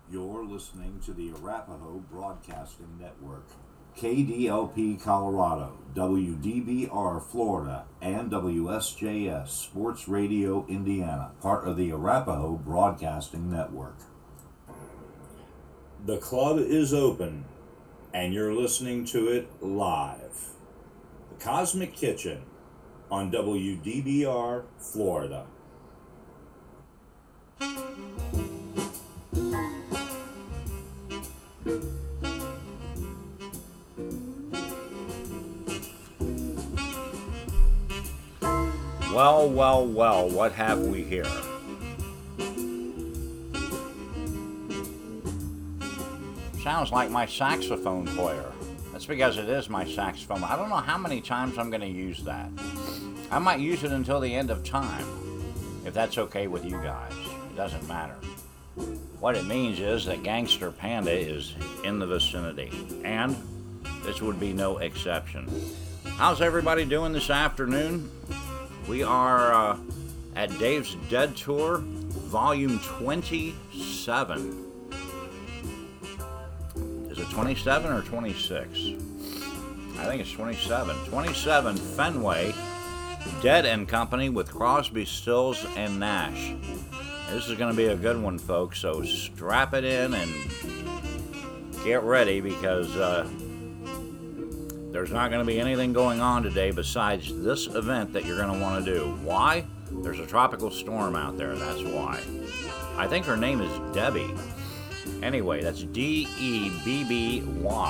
You're listening to the Arapahoe Broadcasting Network. KDLP Colorado, WDBR Florida, and WSJS Sports Radio Indiana, part of the Arapahoe Broadcasting Network. The club is open, and you're listening to it live. The Cosmic Kitchen on WDBR Florida. Well, what have we here? Sounds like my saxophone player. That's because it is my saxophone. I don't know how many times I'm going to use that. I might use it until the end of time, if that's okay with you guys. It doesn't matter. What it means is that Gangster Panda is in the vicinity, and this would be no exception. How's everybody doing this afternoon? We are at Dave's Dead Tour, Volume 27. Is it 27 or 26? I think it's 27. 27 Fenway, Dead and Company with Crosby, Stills, and Nash. This is going to be a good one, folks, so strap it in and get ready because there's not going to be anything going on today besides this event that you're going to want to do. Why? There's a tropical storm out there, that's why. I think her name is Debbie. Anyway, that's Debby.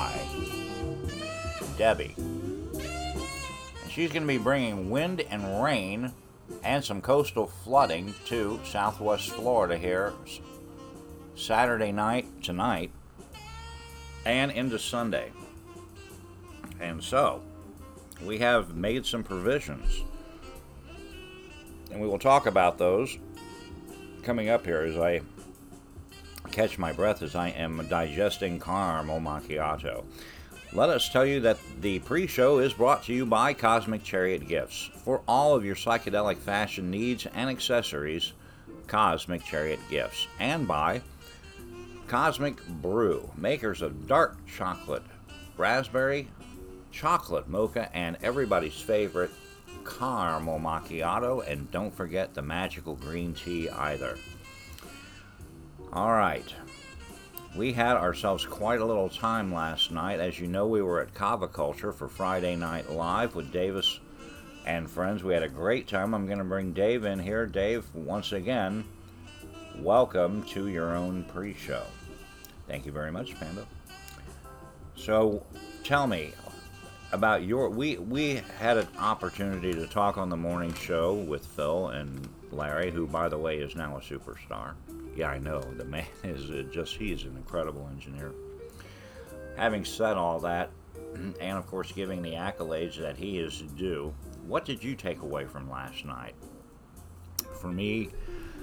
Debbie. And she's going to be bringing wind and rain and some coastal flooding to Southwest Florida here Saturday night, tonight, and into Sunday. And so, we have made some provisions, and we will talk about those coming up here as I catch my breath as I am digesting caramel macchiato. Let us tell you that the pre-show is brought to you by Cosmic Chariot Gifts. For all of your psychedelic fashion needs and accessories, Cosmic Chariot Gifts. And by Cosmic Brew, makers of dark chocolate, raspberry, chocolate mocha, and everybody's favorite caramel macchiato. And don't forget the magical green tea either. All right. We had ourselves quite a little time last night. As you know, we were at Kava Culture for Friday Night Live with Davis and friends. We had a great time. I'm going to bring Dave in here. Dave, once again, welcome to your own pre-show. Thank you very much, Panda. So, tell me about we had an opportunity to talk on the morning show with Phil and Larry, who, by the way, is now a superstar. Yeah, I know. The man is he's an incredible engineer. Having said all that, and of course giving the accolades that he is due, what did you take away from last night? For me,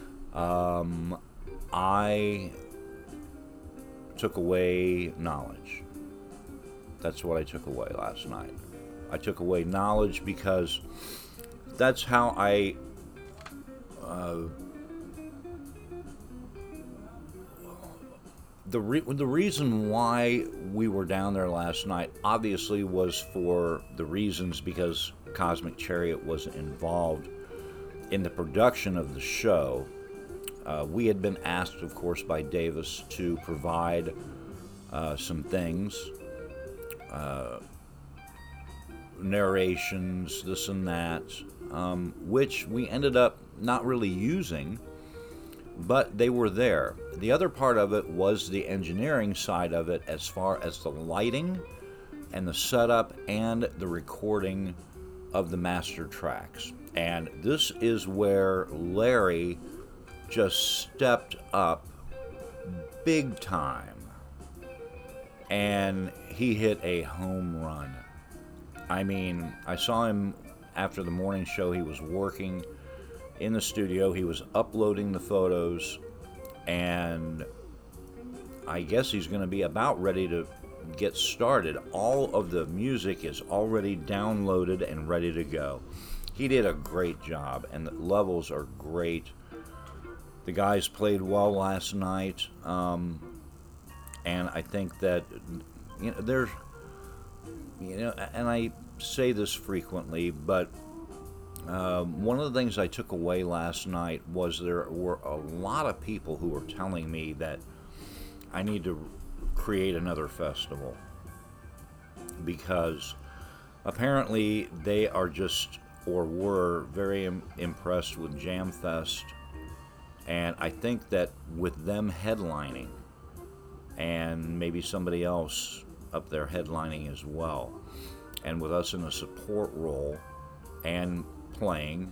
I took away knowledge. That's what I took away last night. I took away knowledge because that's how the reason why we were down there last night obviously was for the reasons because Cosmic Chariot was involved in the production of the show. We had been asked, of course, by Davis to provide some things, narrations, this and that, which we ended up not really using, but they were there. The other part of it was the engineering side of it, as far as the lighting and the setup and the recording of the master tracks. And this is where Larry just stepped up big time, and he hit a home run. I mean, I saw him after the morning show. He was working in the studio. He was uploading the photos, and I guess he's going to be about ready to get started. All of the music is already downloaded and ready to go. He did a great job, and the levels are great. The guys played well last night. And I think that, there's, and I say this frequently, but one of the things I took away last night was there were a lot of people who were telling me that I need to create another festival because apparently they are just or were very impressed with Jam Fest, and I think that with them headlining and maybe somebody else up there headlining as well, and with us in a support role and playing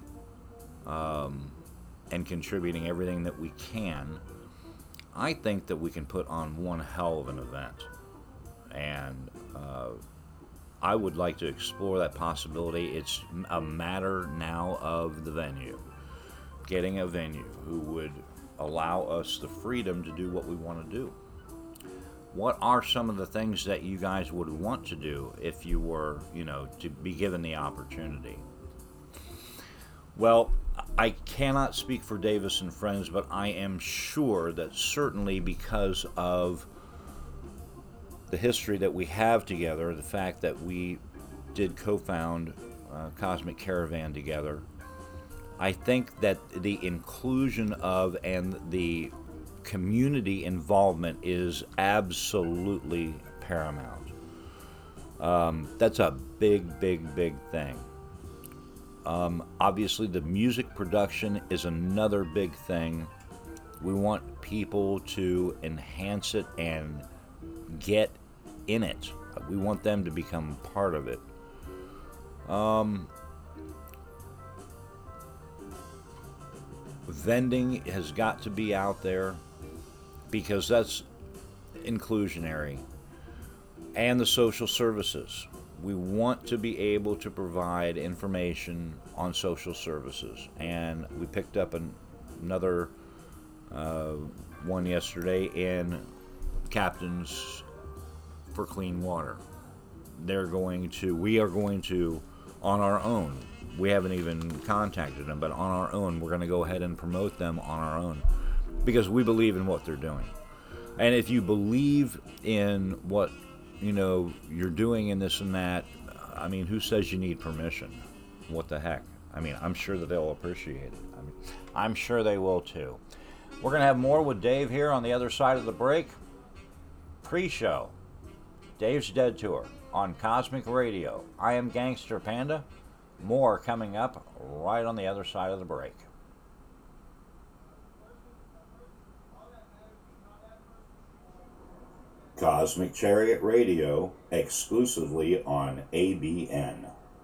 and contributing everything that we can, I think that we can put on one hell of an event. And I would like to explore that possibility. It's a matter now of the venue, getting a venue who would allow us the freedom to do what we want to do. What are some of the things that you guys would want to do if you were, to be given the opportunity? Well, I cannot speak for Davis and Friends, but I am sure that certainly because of the history that we have together, the fact that we did co-found Cosmic Caravan together, I think that the inclusion of and the community involvement is absolutely paramount. That's a big, big, big thing. Obviously, the music production is another big thing. We want people to enhance it and get in it. We want them to become part of it. Vending has got to be out there because that's inclusionary. And the social services. We want to be able to provide information on social services. And we picked up another one yesterday in Captains for Clean Water. We are going to, on our own, we haven't even contacted them, but on our own, we're going to go ahead and promote them on our own because we believe in what they're doing. And if you believe in what, you're doing in this and that, I mean, who says you need permission? What the heck? I mean, I'm sure that they'll appreciate it. I'm sure they will too. We're going to have more with Dave here on the other side of the break. Pre-show, Dave's Dead Tour on Cosmic Radio. I am Gangster Panda. More coming up right on the other side of the break. Cosmic Chariot Radio, exclusively on ABN.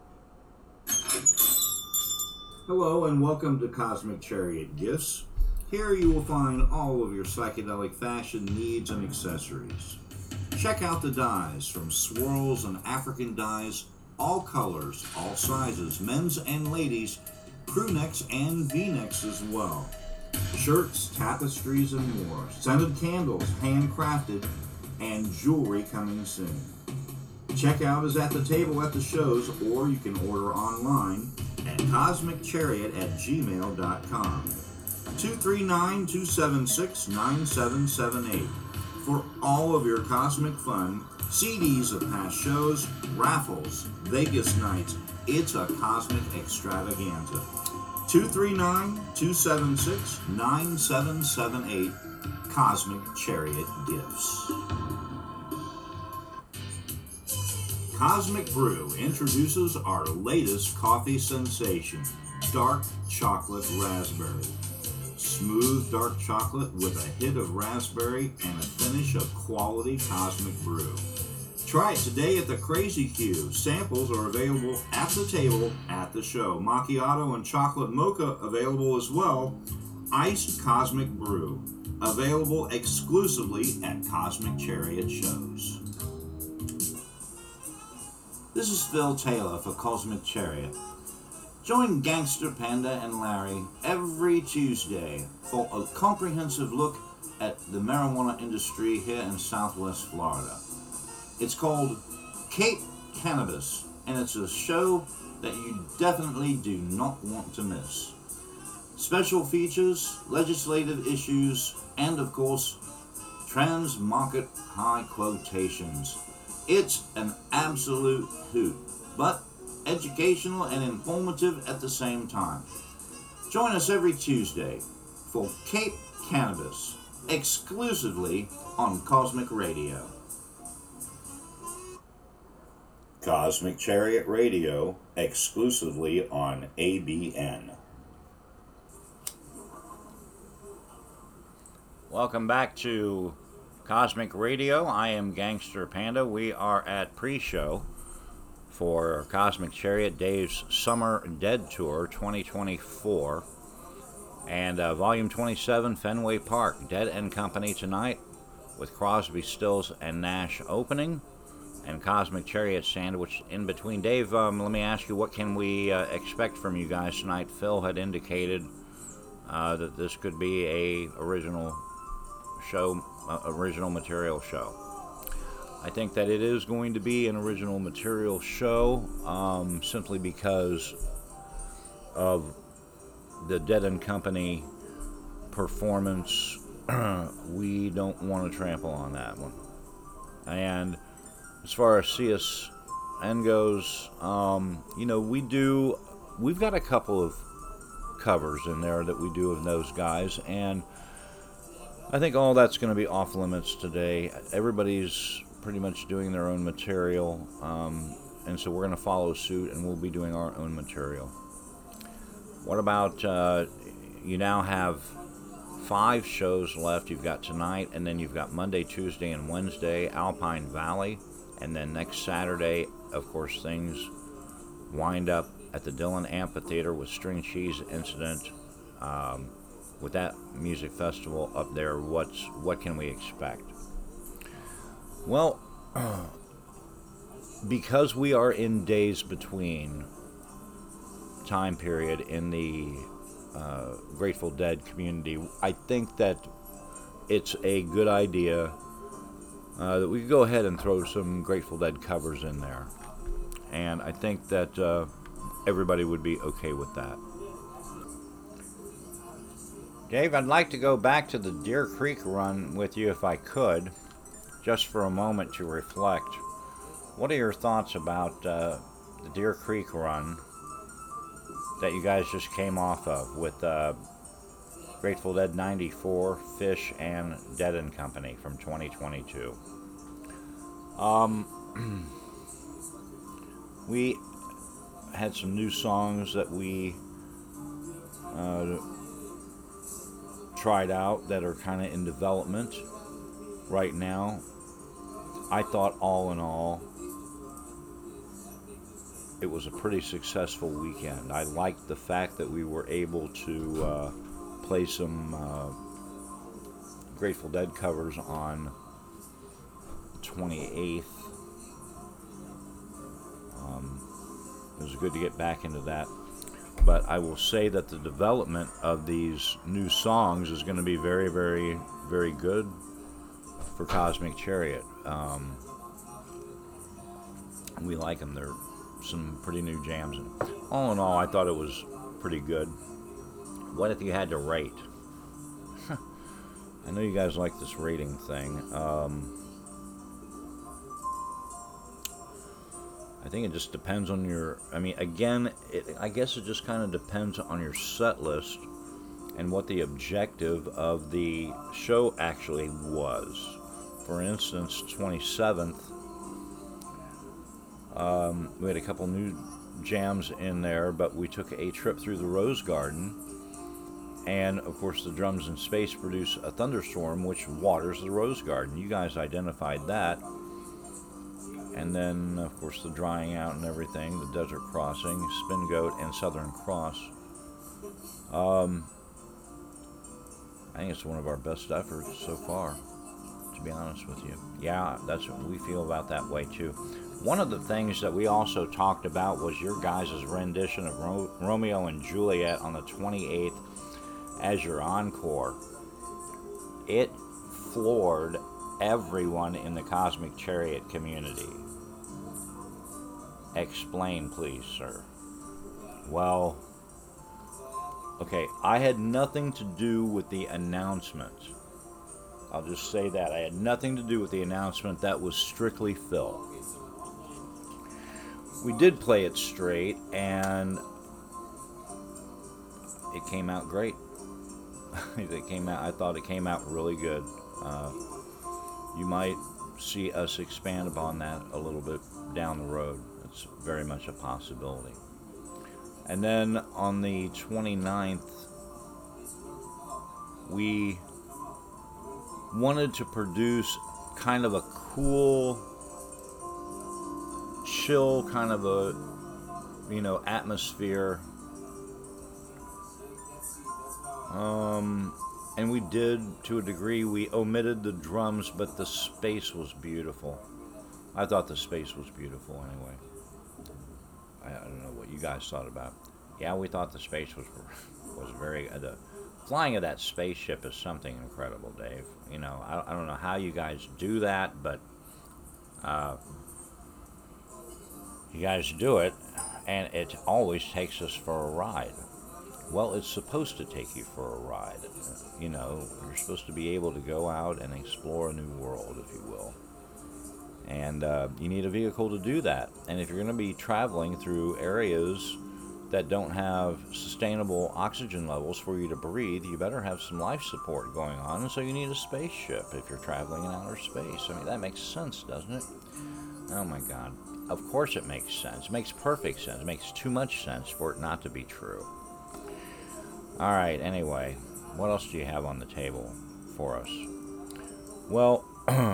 Hello and welcome to Cosmic Chariot Gifts. Here you will find all of your psychedelic fashion needs and accessories. Check out the dyes from swirls and African dyes, all colors, all sizes, men's and ladies, crew necks and V-necks as well. Shirts, tapestries, and more. Scented candles, handcrafted, and jewelry coming soon. Checkout is at the table at the shows, or you can order online at cosmicchariot@gmail.com. 239-276-9778 for all of your cosmic fun, CDs of past shows, raffles, Vegas nights. It's a cosmic extravaganza. 239-276-9778. Cosmic Chariot Gifts. Cosmic Brew introduces our latest coffee sensation, dark chocolate raspberry. Smooth dark chocolate with a hit of raspberry and a finish of quality Cosmic Brew. Try it today at the Crazy Q. Samples are available at the table at the show. Macchiato and chocolate mocha available as well. Iced Cosmic Brew. Available exclusively at Cosmic Chariot shows. This is Phil Taylor for Cosmic Chariot. Join Gangster Panda and Larry every Tuesday for a comprehensive look at the marijuana industry here in Southwest Florida. It's called Cape Cannabis, and it's a show that you definitely do not want to miss. Special features, legislative issues, and of course, Trans Market High Quotations. It's an absolute hoot, but educational and informative at the same time. Join us every Tuesday for Cape Cannabis, exclusively on Cosmic Radio. Cosmic Chariot Radio, exclusively on ABN. Welcome back to Cosmic Radio. I am Gangster Panda. We are at pre-show for Cosmic Chariot Dave's Summer Dead Tour 2024 and Volume 27, Fenway Park, Dead and Company tonight with Crosby, Stills, and Nash opening and Cosmic Chariot sandwiched in between. Dave, let me ask you, what can we expect from you guys tonight? Phil had indicated that this could be a original material show. I think that it is going to be an original material show, simply because of the Dead and Company performance. We don't want to trample on that one. And as far as CSN goes, we've got a couple of covers in there that we do of those guys, and I think all that's going to be off limits today. Everybody's pretty much doing their own material, and so we're going to follow suit, and we'll be doing our own material. What about, you now have 5 shows left. You've got tonight, and then you've got Monday, Tuesday, and Wednesday, Alpine Valley, and then next Saturday, of course, things wind up at the Dillon Amphitheater with String Cheese Incident. With that music festival up there, what can we expect? Well, because we are in days between time period in the Grateful Dead community, I think that it's a good idea that we could go ahead and throw some Grateful Dead covers in there. And I think that everybody would be okay with that. Dave, I'd like to go back to the Deer Creek run with you if I could, just for a moment to reflect. What are your thoughts about the Deer Creek run that you guys just came off of with Grateful Dead 94, Fish, and Dead and Company from 2022? We had some new songs that we tried out that are kind of in development right now. I thought all in all it was a pretty successful weekend. I liked the fact that we were able to play some Grateful Dead covers on the 28th. It was good to get back into that. But I will say that the development of these new songs is going to be very, very, very good for Cosmic Chariot. We like them. They're some pretty new jams. All in all, I thought it was pretty good. What if you had to rate? I know you guys like this rating thing. I think it just depends on your, I guess it just kind of depends on your set list and what the objective of the show actually was. For instance, 27th, we had a couple new jams in there, but we took a trip through the Rose Garden, and of course the Drums in Space produce a thunderstorm which waters the Rose Garden. You guys identified that. And then, of course, the Drying Out and everything, the Desert Crossing, Spin Goat, and Southern Cross. I think it's one of our best efforts so far, to be honest with you. Yeah, that's what we feel about that way, too. One of the things that we also talked about was your guys' rendition of Romeo and Juliet on the 28th as your encore. It floored everyone in the Cosmic Chariot community. Explain, please, sir. Well, okay, I had nothing to do with the announcement. I'll just say that. I had nothing to do with the announcement. That was strictly Phil. We did play it straight, and it came out great. I thought it came out really good. You might see us expand upon that a little bit down the road. It's very much a possibility. And then on the 29th, we wanted to produce kind of a cool, chill kind of a, atmosphere. And we did, to a degree. We omitted the drums, but the space was beautiful. I thought the space was beautiful anyway. I don't know what you guys thought about it. Yeah, we thought the space was very... the flying of that spaceship is something incredible, Dave. I don't know how you guys do that, but you guys do it, and it always takes us for a ride. Well, it's supposed to take you for a ride. You're supposed to be able to go out and explore a new world, if you will. And you need a vehicle to do that. And if you're going to be traveling through areas that don't have sustainable oxygen levels for you to breathe, you better have some life support going on. And so you need a spaceship if you're traveling in outer space. I mean, that makes sense, doesn't it? Oh my God. Of course it makes sense. It makes perfect sense. It makes too much sense for it not to be true. All right, anyway, what else do you have on the table for us? Well,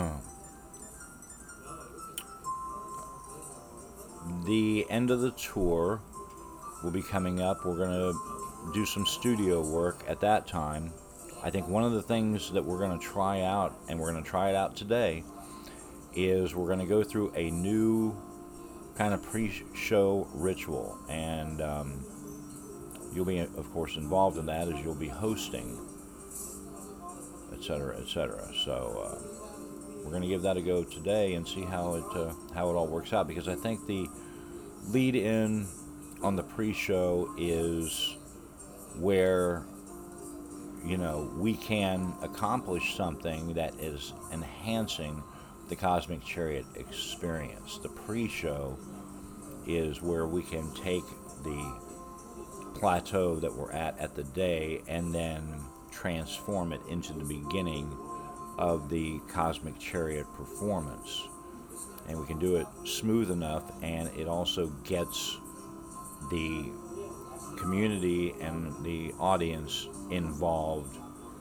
the end of the tour will be coming up. We're going to do some studio work at that time. I think one of the things that we're going to try out, and we're going to try it out today, is we're going to go through a new kind of pre-show ritual. And you'll be, of course, involved in that, as you'll be hosting, etc., etc. So we're going to give that a go today and see how it all works out, because I think the lead-in on the pre-show is where we can accomplish something that is enhancing the Cosmic Chariot experience. The pre-show is where we can take the plateau that we're at the day and then transform it into the beginning of the Cosmic Chariot performance. And we can do it smooth enough, and it also gets the community and the audience involved,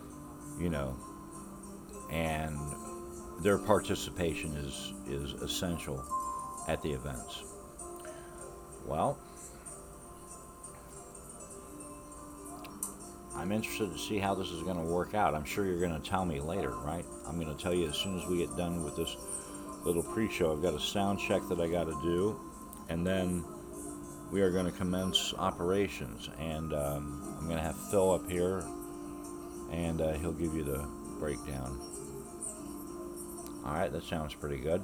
and their participation is essential at the events. Well, I'm interested to see how this is going to work out. I'm sure you're going to tell me later, right? I'm going to tell you as soon as we get done with this little pre-show. I've got a sound check that I got to do, and then we are going to commence operations. And I'm going to have Phil up here, and he'll give you the breakdown. All right, that sounds pretty good.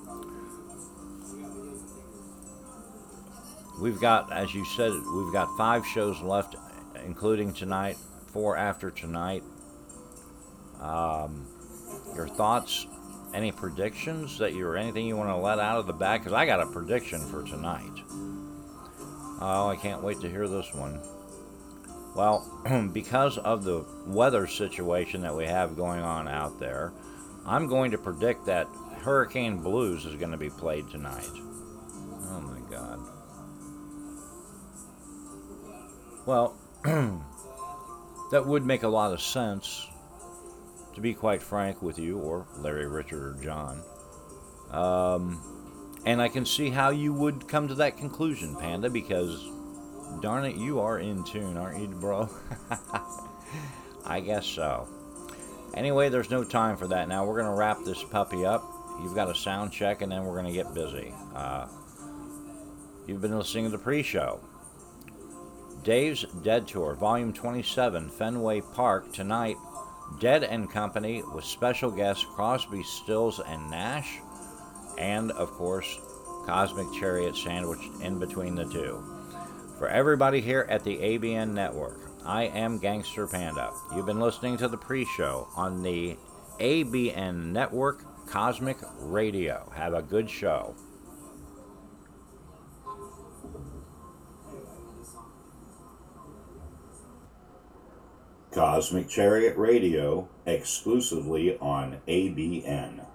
We've got, as you said, we've got 5 shows left, including tonight, 4 after tonight. Your thoughts, any predictions anything you want to let out of the bag? Because I got a prediction for tonight. Oh, I can't wait to hear this one. Well, because of the weather situation that we have going on out there, I'm going to predict that Hurricane Blues is going to be played tonight. Oh my God. Well, that would make a lot of sense, to be quite frank with you, or Larry, Richard, or John. And I can see how you would come to that conclusion, Panda, because, darn it, you are in tune, aren't you, bro? I guess so. Anyway, there's no time for that now. We're going to wrap this puppy up. You've got a sound check, and then we're going to get busy. You've been listening to the pre-show. Dave's Dead Tour, Volume 27, Fenway Park. Tonight, Dead and Company with special guests Crosby, Stills, and Nash. And, of course, Cosmic Chariot sandwiched in between the two. For everybody here at the ABN Network, I am Gangster Panda. You've been listening to the pre-show on the ABN Network Cosmic Radio. Have a good show. Cosmic Chariot Radio, exclusively on ABN.